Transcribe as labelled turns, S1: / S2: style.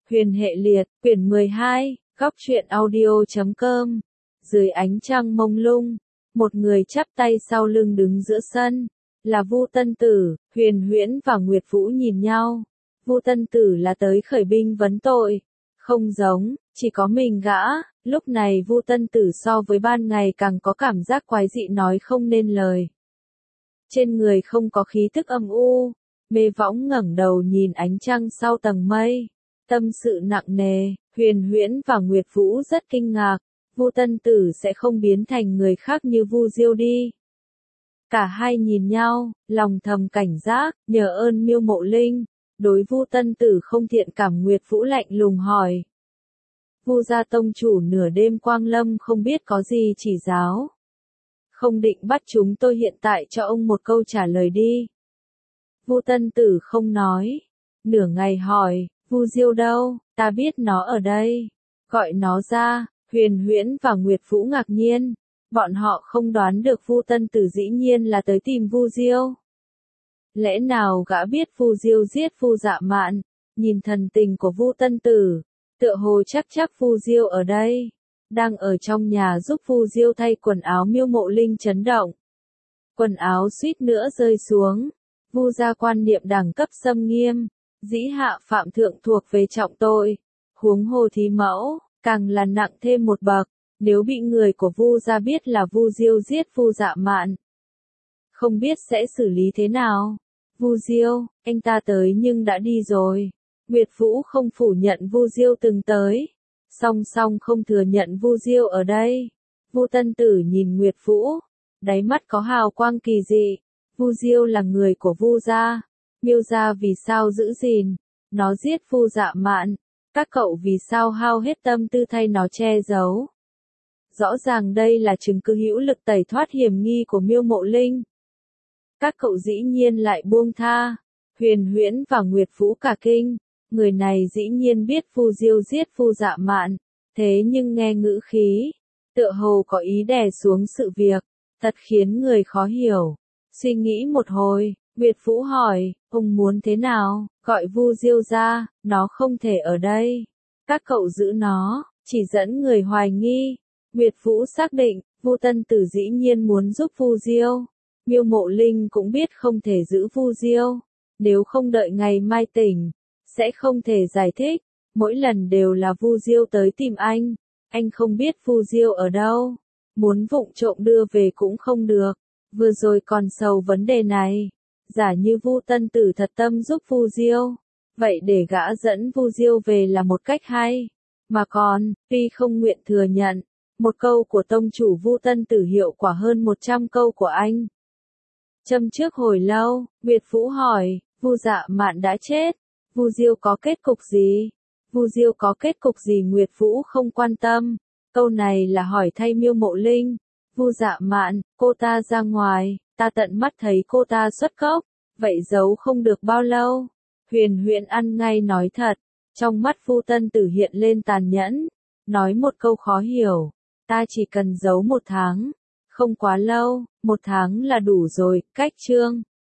S1: Huyền hệ liệt, quyển 12, góc truyện audio.com. Dưới ánh trăng mông lung, một người chắp tay sau lưng đứng giữa sân, là Vu Tân Tử. Huyền Huyễn và Nguyệt Vũ nhìn nhau. Vu Tân Tử là tới khởi binh vấn tội, không giống, chỉ có mình gã. Lúc này Vu Tân Tử so với ban ngày càng có cảm giác quái dị nói không nên lời. Trên người không có khí tức âm u, mê võng ngẩng đầu nhìn ánh trăng sau tầng mây. Tâm sự nặng nề. Huyền Huyễn và Nguyệt Vũ rất kinh ngạc, Vu Tân Tử sẽ không biến thành người khác như Vu Diêu đi. Cả hai nhìn nhau, lòng thầm cảnh giác, nhờ ơn Miêu Mộ Linh. Đối Vu Tân Tử không thiện cảm. Nguyệt Vũ lạnh lùng hỏi. Vu gia tông chủ nửa đêm quang lâm không biết có gì chỉ giáo. Không định bắt chúng tôi hiện tại cho ông một câu trả lời đi. Vu Tân Tử không nói. Nửa ngày hỏi, Vu Diêu đâu, ta biết nó ở đây. Gọi nó ra. Huyền Huyễn và Nguyệt Vũ ngạc nhiên. Bọn họ không đoán được Vu Tân Tử dĩ nhiên là tới tìm Vu Diêu. Lẽ nào gã biết Vu Diêu giết Vu Dạ Mạn? Nhìn thần tình của Vu Tân Tử, tựa hồ chắc Vu Diêu ở đây. Đang ở trong nhà giúp Vu Diêu thay quần áo. Miêu Mộ Linh chấn động. Quần áo suýt nữa rơi xuống. Vu gia quan niệm đẳng cấp xâm nghiêm, dĩ hạ phạm thượng thuộc về trọng tội. Huống hồ thí mẫu, càng là nặng thêm một bậc. Nếu bị người của Vu gia biết là Vu Diêu giết Vu Dạ Mạn, không biết sẽ xử lý thế nào. Vu Diêu, anh ta tới nhưng đã đi rồi. Nguyệt Vũ không phủ nhận Vu Diêu từng tới, song song không thừa nhận Vu Diêu ở đây. Vu Tân Tử nhìn Nguyệt Vũ, đáy mắt có hào quang kỳ dị. Vu Diêu là người của Vu gia, Miêu gia vì sao giữ gìn nó giết Vu Dạ Mạn? Các cậu vì sao hao hết tâm tư thay nó che giấu? Rõ ràng đây là chứng cứ hữu lực tẩy thoát hiểm nghi của Miêu Mộ Linh. Các cậu dĩ nhiên lại buông tha. Huyền Huyễn và Nguyệt Vũ cả kinh. Người này dĩ nhiên biết Vu Diêu giết Vu Dạ Mạn, thế nhưng nghe ngữ khí, tựa hồ có ý đè xuống sự việc, thật khiến người khó hiểu. Suy nghĩ một hồi, Nguyệt Vũ hỏi, ông muốn thế nào? Gọi Vu Diêu ra, nó không thể ở đây. Các cậu giữ nó, chỉ dẫn người hoài nghi. Nguyệt Vũ xác định, Vu Tân Tử dĩ nhiên muốn giúp Vu Diêu. Miêu Mộ Linh cũng biết không thể giữ Vu Diêu. Nếu không đợi ngày mai tỉnh, sẽ không thể giải thích. Mỗi lần đều là Vu Diêu tới tìm anh không biết Vu Diêu ở đâu. Muốn vụng trộm đưa về cũng không được. Vừa rồi còn sầu vấn đề này. Giả như Vu Tân Tử thật tâm giúp Vu Diêu, vậy để gã dẫn Vu Diêu về là một cách hay. Mà còn, tuy không nguyện thừa nhận, một câu của tông chủ Vu Tân Tử hiệu quả hơn 100 câu của anh. Châm trước hồi lâu, Nguyệt Vũ hỏi, Vu Dạ Mạn đã chết, Vu Diêu có kết cục gì? Vu Diêu có kết cục gì? Nguyệt Vũ không quan tâm. Câu này là hỏi thay Miêu Mộ Linh. Vu Dạ Mạn, cô ta ra ngoài, ta tận mắt thấy cô ta xuất cốc, vậy giấu không được bao lâu. Huyền Huyễn ăn ngay nói thật, trong mắt Vu Tân Tử hiện lên tàn nhẫn, nói một câu khó hiểu, ta chỉ cần giấu 1 tháng, không quá lâu, 1 tháng là đủ rồi. Cách chương